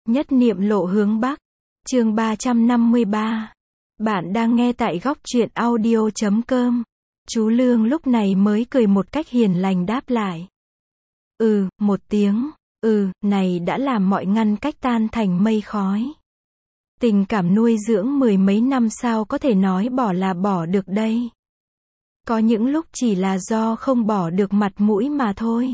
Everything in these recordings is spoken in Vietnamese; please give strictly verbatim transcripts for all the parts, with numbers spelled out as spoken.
Nhất niệm lộ hướng Bắc. Chương ba trăm năm mươi ba. Bạn đang nghe tại góc truyện audio chấm com. Chú Lương lúc này mới cười một cách hiền lành đáp lại. Ừ, một tiếng, ừ, này đã làm mọi ngăn cách tan thành mây khói. Tình cảm nuôi dưỡng mười mấy năm sao có thể nói bỏ là bỏ được đây. Có những lúc chỉ là do không bỏ được mặt mũi mà thôi.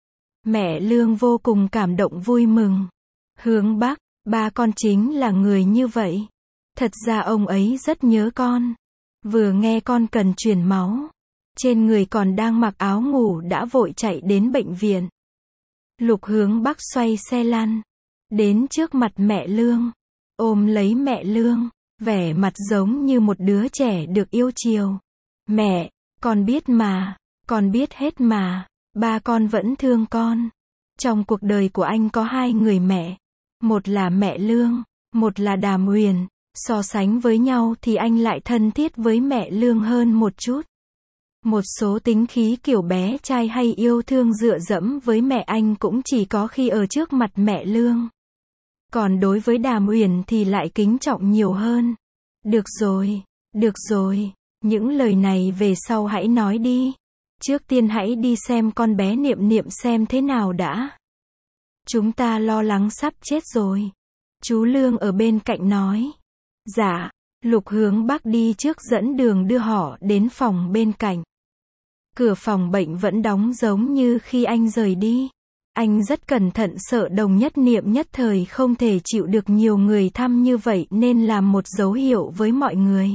Mẹ Lương vô cùng cảm động vui mừng. Hướng Bắc, ba con chính là người như vậy. Thật ra ông ấy rất nhớ con. Vừa nghe con cần truyền máu, trên người còn đang mặc áo ngủ đã vội chạy đến bệnh viện. Lục Hướng Bắc xoay xe lăn, đến trước mặt mẹ Lương, ôm lấy mẹ Lương, vẻ mặt giống như một đứa trẻ được yêu chiều. Mẹ, con biết mà, con biết hết mà, ba con vẫn thương con. Trong cuộc đời của anh có hai người mẹ, một là mẹ Lương, một là Đàm Uyển. So sánh với nhau thì anh lại thân thiết với mẹ Lương hơn một chút. Một số tính khí kiểu bé trai hay yêu thương dựa dẫm với mẹ anh cũng chỉ có khi ở trước mặt mẹ Lương. Còn đối với Đàm Uyển thì lại kính trọng nhiều hơn. Được rồi, được rồi, những lời này về sau hãy nói đi. Trước tiên hãy đi xem con bé Niệm Niệm xem thế nào đã. Chúng ta lo lắng sắp chết rồi. Chú Lương ở bên cạnh nói. Dạ, Lục Hướng Bắc đi trước dẫn đường đưa họ đến phòng bên cạnh. Cửa phòng bệnh vẫn đóng giống như khi anh rời đi. Anh rất cẩn thận sợ Đồng Nhất Niệm nhất thời không thể chịu được nhiều người thăm như vậy nên làm một dấu hiệu với mọi người.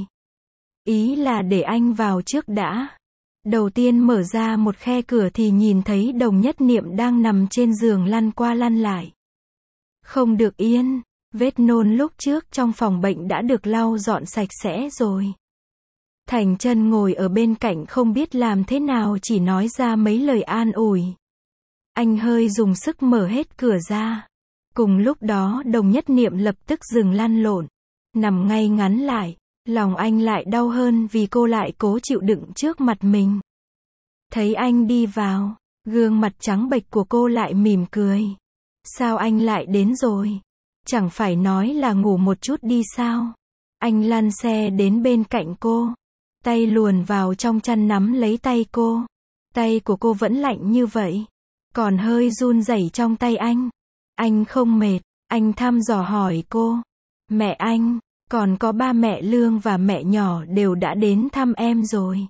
Ý là để anh vào trước đã. Đầu tiên mở ra một khe cửa thì nhìn thấy Đồng Nhất Niệm đang nằm trên giường lăn qua lăn lại. Không được yên. Vết nôn lúc trước trong phòng bệnh đã được lau dọn sạch sẽ rồi. Thành Chân ngồi ở bên cạnh không biết làm thế nào chỉ nói ra mấy lời an ủi. Anh hơi dùng sức mở hết cửa ra. Cùng lúc đó Đồng Nhất Niệm lập tức dừng lăn lộn, nằm ngay ngắn lại. Lòng anh lại đau hơn vì cô lại cố chịu đựng trước mặt mình. Thấy anh đi vào, gương mặt trắng bệch của cô lại mỉm cười. Sao anh lại đến rồi? Chẳng phải nói là ngủ một chút đi sao? Anh lăn xe đến bên cạnh cô, tay luồn vào trong chăn nắm lấy tay cô. Tay của cô vẫn lạnh như vậy, còn hơi run rẩy trong tay anh. Anh không mệt, anh thăm dò hỏi cô. Mẹ anh, còn có ba mẹ Lương và mẹ nhỏ đều đã đến thăm em rồi.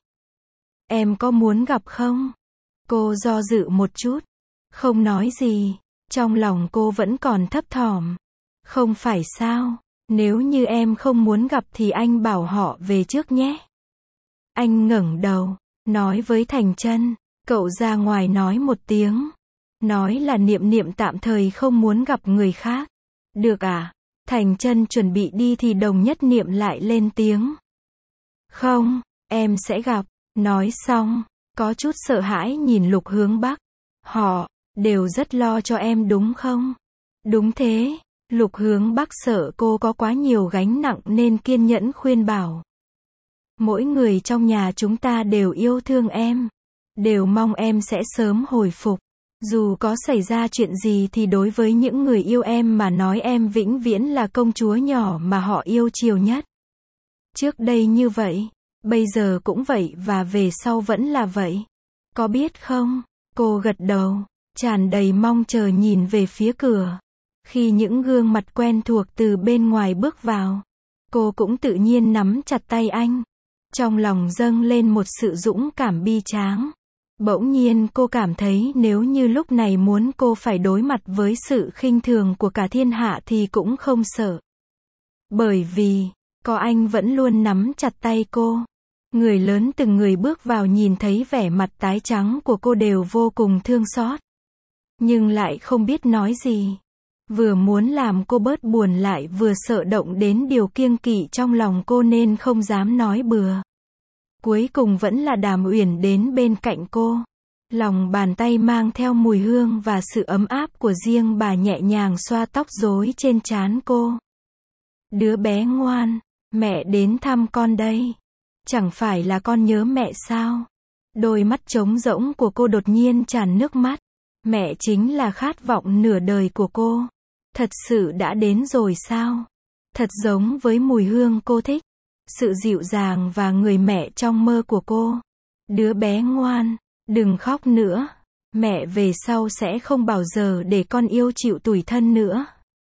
Em có muốn gặp không? Cô do dự một chút, không nói gì. Trong lòng cô vẫn còn thấp thỏm. Không phải sao, nếu như em không muốn gặp thì anh bảo họ về trước nhé. Anh ngẩng đầu, nói với Thành Chân, cậu ra ngoài nói một tiếng. Nói là Niệm Niệm tạm thời không muốn gặp người khác. Được à? Thành Chân chuẩn bị đi thì Đồng Nhất Niệm lại lên tiếng. Không, em sẽ gặp. Nói xong, có chút sợ hãi nhìn Lục Hướng Bắc. Họ, đều rất lo cho em đúng không? Đúng thế. Lục Hướng Bắc sợ cô có quá nhiều gánh nặng nên kiên nhẫn khuyên bảo. Mỗi người trong nhà chúng ta đều yêu thương em. Đều mong em sẽ sớm hồi phục. Dù có xảy ra chuyện gì thì đối với những người yêu em mà nói em vĩnh viễn là công chúa nhỏ mà họ yêu chiều nhất. Trước đây như vậy, bây giờ cũng vậy và về sau vẫn là vậy. Có biết không? Cô gật đầu, tràn đầy mong chờ nhìn về phía cửa. Khi những gương mặt quen thuộc từ bên ngoài bước vào, cô cũng tự nhiên nắm chặt tay anh. Trong lòng dâng lên một sự dũng cảm bi tráng. Bỗng nhiên cô cảm thấy nếu như lúc này muốn cô phải đối mặt với sự khinh thường của cả thiên hạ thì cũng không sợ. Bởi vì, có anh vẫn luôn nắm chặt tay cô. Người lớn từng người bước vào nhìn thấy vẻ mặt tái trắng của cô đều vô cùng thương xót. Nhưng lại không biết nói gì. Vừa muốn làm cô bớt buồn lại vừa sợ động đến điều kiêng kỵ trong lòng cô nên không dám nói bừa. Cuối cùng vẫn là Đàm Uyển đến bên cạnh cô. Lòng bàn tay mang theo mùi hương và sự ấm áp của riêng bà nhẹ nhàng xoa tóc rối trên trán cô. Đứa bé ngoan, mẹ đến thăm con đây. Chẳng phải là con nhớ mẹ sao? Đôi mắt trống rỗng của cô đột nhiên tràn nước mắt. Mẹ chính là khát vọng nửa đời của cô. Thật sự đã đến rồi sao? Thật giống với mùi hương cô thích. Sự dịu dàng và người mẹ trong mơ của cô. Đứa bé ngoan, đừng khóc nữa. Mẹ về sau sẽ không bao giờ để con yêu chịu tủi thân nữa.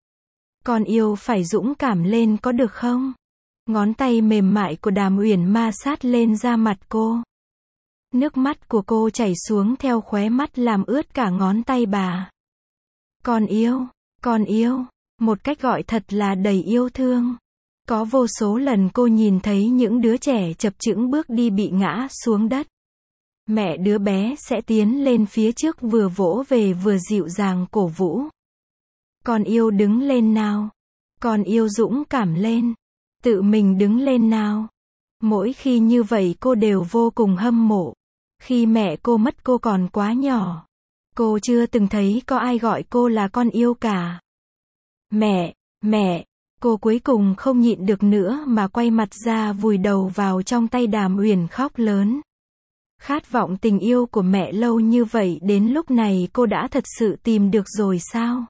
Con yêu phải dũng cảm lên có được không? Ngón tay mềm mại của Đàm Uyển ma sát lên da mặt cô. Nước mắt của cô chảy xuống theo khóe mắt làm ướt cả ngón tay bà. Con yêu, con yêu, một cách gọi thật là đầy yêu thương. Có vô số lần cô nhìn thấy những đứa trẻ chập chững bước đi bị ngã xuống đất. Mẹ đứa bé sẽ tiến lên phía trước vừa vỗ về vừa dịu dàng cổ vũ. Con yêu đứng lên nào. Con yêu dũng cảm lên. Tự mình đứng lên nào. Mỗi khi như vậy cô đều vô cùng hâm mộ. Khi mẹ cô mất cô còn quá nhỏ. Cô chưa từng thấy có ai gọi cô là con yêu cả. Mẹ, mẹ, cô cuối cùng không nhịn được nữa mà quay mặt ra vùi đầu vào trong tay Đàm Uyển khóc lớn. Khát vọng tình yêu của mẹ lâu như vậy đến lúc này cô đã thật sự tìm được rồi sao?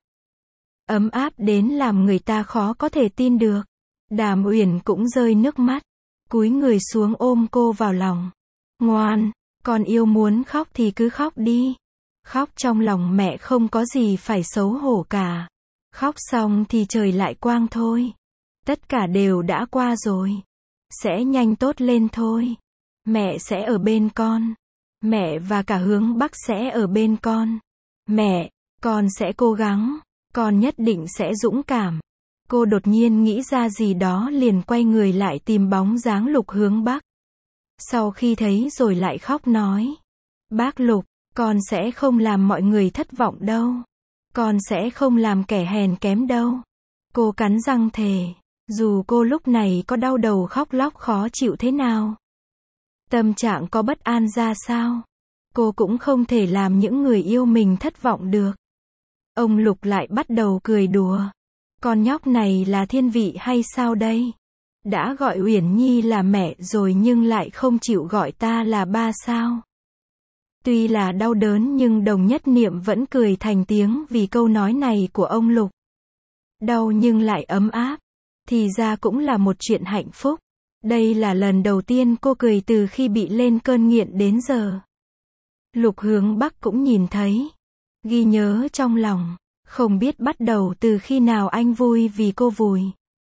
Ấm áp đến làm người ta khó có thể tin được. Đàm Uyển cũng rơi nước mắt. Cúi người xuống ôm cô vào lòng. Ngoan, con yêu muốn khóc thì cứ khóc đi. Khóc trong lòng mẹ không có gì phải xấu hổ cả. Khóc xong thì trời lại quang thôi. Tất cả đều đã qua rồi. Sẽ nhanh tốt lên thôi. Mẹ sẽ ở bên con. Mẹ và cả Hướng Bắc sẽ ở bên con. Mẹ, con sẽ cố gắng. Con nhất định sẽ dũng cảm. Cô đột nhiên nghĩ ra gì đó liền quay người lại tìm bóng dáng Lục Hướng Bắc. Sau khi thấy rồi lại khóc nói. Bác Lục, con sẽ không làm mọi người thất vọng đâu. Con sẽ không làm kẻ hèn kém đâu. Cô cắn răng thề. Dù cô lúc này có đau đầu khóc lóc khó chịu thế nào. Tâm trạng có bất an ra sao. Cô cũng không thể làm những người yêu mình thất vọng được. Ông Lục lại bắt đầu cười đùa. Con nhóc này là thiên vị hay sao đây? Đã gọi Uyển Nhi là mẹ rồi nhưng lại không chịu gọi ta là ba sao? Tuy là đau đớn nhưng Đồng Nhất Niệm vẫn cười thành tiếng vì câu nói này của ông Lục. Đau nhưng lại ấm áp. Thì ra cũng là một chuyện hạnh phúc. Đây là lần đầu tiên cô cười từ khi bị lên cơn nghiện đến giờ. Lục Hướng Bắc cũng nhìn thấy. Ghi nhớ trong lòng. Không biết bắt đầu từ khi nào anh vui vì cô vui.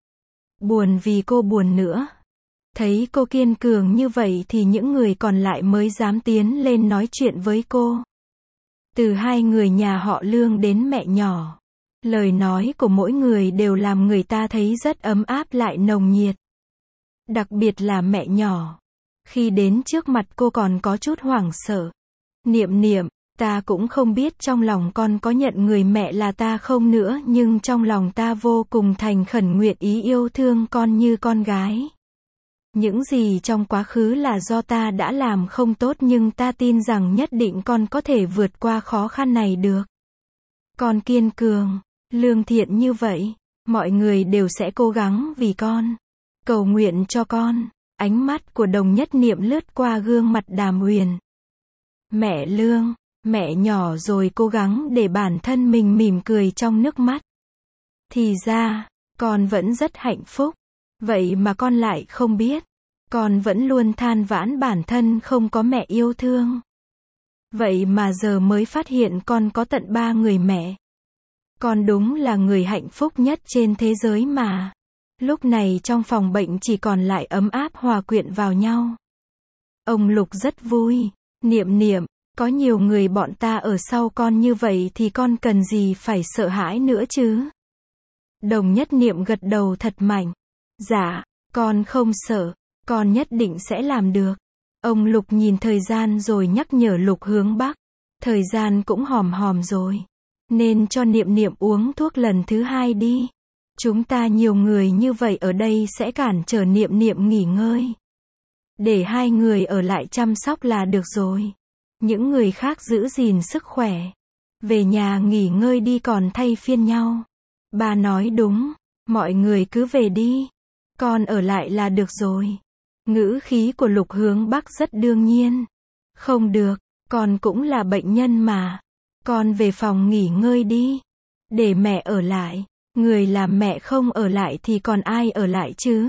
Buồn vì cô buồn nữa. Thấy cô kiên cường như vậy thì những người còn lại mới dám tiến lên nói chuyện với cô. Từ hai người nhà họ Lương đến mẹ nhỏ. Lời nói của mỗi người đều làm người ta thấy rất ấm áp lại nồng nhiệt. Đặc biệt là mẹ nhỏ. Khi đến trước mặt cô còn có chút hoảng sợ. Niệm Niệm, ta cũng không biết trong lòng con có nhận người mẹ là ta không nữa nhưng trong lòng ta vô cùng thành khẩn nguyện ý yêu thương con như con gái. Những gì trong quá khứ là do ta đã làm không tốt nhưng ta tin rằng nhất định con có thể vượt qua khó khăn này được. Con kiên cường, lương thiện như vậy, mọi người đều sẽ cố gắng vì con. Cầu nguyện cho con. Ánh mắt của Đồng Nhất Niệm lướt qua gương mặt Đàm Uyển. Mẹ Lương, mẹ nhỏ rồi cố gắng để bản thân mình mỉm cười trong nước mắt. Thì ra, con vẫn rất hạnh phúc. Vậy mà con lại không biết. Con vẫn luôn than vãn bản thân không có mẹ yêu thương. Vậy mà giờ mới phát hiện con có tận ba người mẹ. Con đúng là người hạnh phúc nhất trên thế giới mà. Lúc này trong phòng bệnh chỉ còn lại ấm áp hòa quyện vào nhau. Ông Lục rất vui. Niệm Niệm, có nhiều người bọn ta ở sau con như vậy thì con cần gì phải sợ hãi nữa chứ? Đồng Nhất Niệm gật đầu thật mạnh. Dạ, con không sợ. Con nhất định sẽ làm được. Ông Lục nhìn thời gian rồi nhắc nhở Lục Hướng Bắc. Thời gian cũng hòm hòm rồi. Nên cho Niệm Niệm uống thuốc lần thứ hai đi. Chúng ta nhiều người như vậy ở đây sẽ cản trở Niệm Niệm nghỉ ngơi. Để hai người ở lại chăm sóc là được rồi. Những người khác giữ gìn sức khỏe. Về nhà nghỉ ngơi đi còn thay phiên nhau. Bà nói đúng. Mọi người cứ về đi. Con ở lại là được rồi. Ngữ khí của Lục Hướng Bắc rất đương nhiên. Không được, con cũng là bệnh nhân mà. Con về phòng nghỉ ngơi đi. Để mẹ ở lại. Người làm mẹ không ở lại thì còn ai ở lại chứ?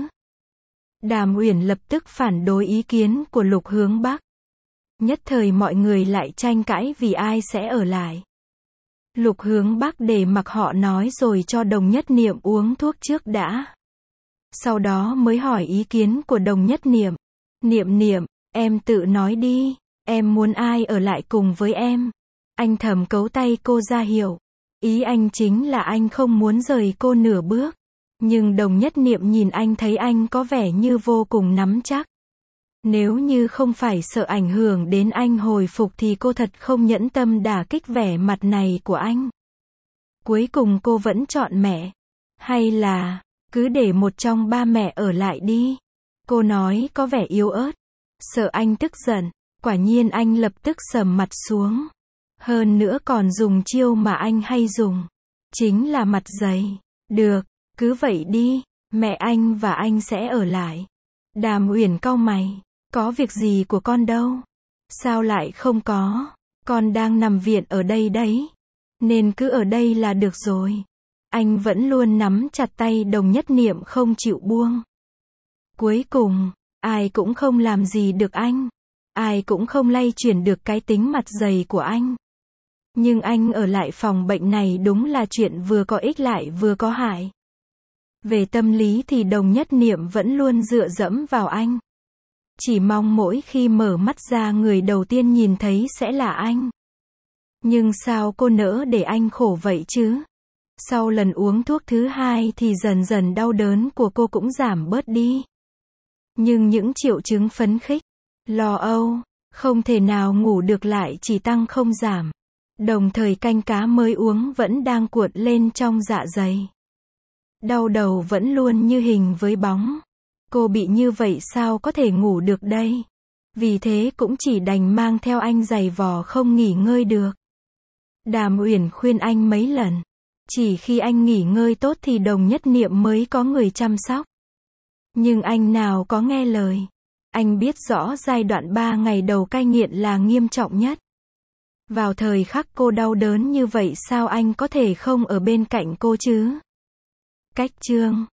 Đàm Uyển lập tức phản đối ý kiến của Lục Hướng Bắc. Nhất thời mọi người lại tranh cãi vì ai sẽ ở lại. Lục Hướng Bắc để mặc họ nói rồi cho Đồng Nhất Niệm uống thuốc trước đã. Sau đó mới hỏi ý kiến của Đồng Nhất Niệm. Niệm Niệm, em tự nói đi, em muốn ai ở lại cùng với em? Anh thầm cấu tay cô ra hiệu. Ý anh chính là anh không muốn rời cô nửa bước. Nhưng Đồng Nhất Niệm nhìn anh thấy anh có vẻ như vô cùng nắm chắc. Nếu như không phải sợ ảnh hưởng đến anh hồi phục thì cô thật không nhẫn tâm đả kích vẻ mặt này của anh. Cuối cùng cô vẫn chọn mẹ. Hay là, cứ để một trong ba mẹ ở lại đi. Cô nói có vẻ yếu ớt. Sợ anh tức giận. Quả nhiên anh lập tức sầm mặt xuống. Hơn nữa còn dùng chiêu mà anh hay dùng. Chính là mặt dày. Được, cứ vậy đi. Mẹ anh và anh sẽ ở lại. Đàm Uyển cau mày. Có việc gì của con đâu? Sao lại không có? Con đang nằm viện ở đây đấy. Nên cứ ở đây là được rồi. Anh vẫn luôn nắm chặt tay Đồng Nhất Niệm không chịu buông. Cuối cùng, ai cũng không làm gì được anh. Ai cũng không lay chuyển được cái tính mặt dày của anh. Nhưng anh ở lại phòng bệnh này đúng là chuyện vừa có ích lại vừa có hại. Về tâm lý thì Đồng Nhất Niệm vẫn luôn dựa dẫm vào anh. Chỉ mong mỗi khi mở mắt ra người đầu tiên nhìn thấy sẽ là anh. Nhưng sao cô nỡ để anh khổ vậy chứ? Sau lần uống thuốc thứ hai thì dần dần đau đớn của cô cũng giảm bớt đi. Nhưng những triệu chứng phấn khích, lo âu, không thể nào ngủ được lại chỉ tăng không giảm. Đồng thời canh cá mới uống vẫn đang cuộn lên trong dạ dày. Đau đầu vẫn luôn như hình với bóng. Cô bị như vậy sao có thể ngủ được đây? Vì thế cũng chỉ đành mang theo anh giày vò không nghỉ ngơi được. Đàm Uyển khuyên anh mấy lần. Chỉ khi anh nghỉ ngơi tốt thì Đồng Nhất Niệm mới có người chăm sóc. Nhưng anh nào có nghe lời. Anh biết rõ giai đoạn ba ngày đầu cai nghiện là nghiêm trọng nhất. Vào thời khắc cô đau đớn như vậy sao anh có thể không ở bên cạnh cô chứ? Cách chương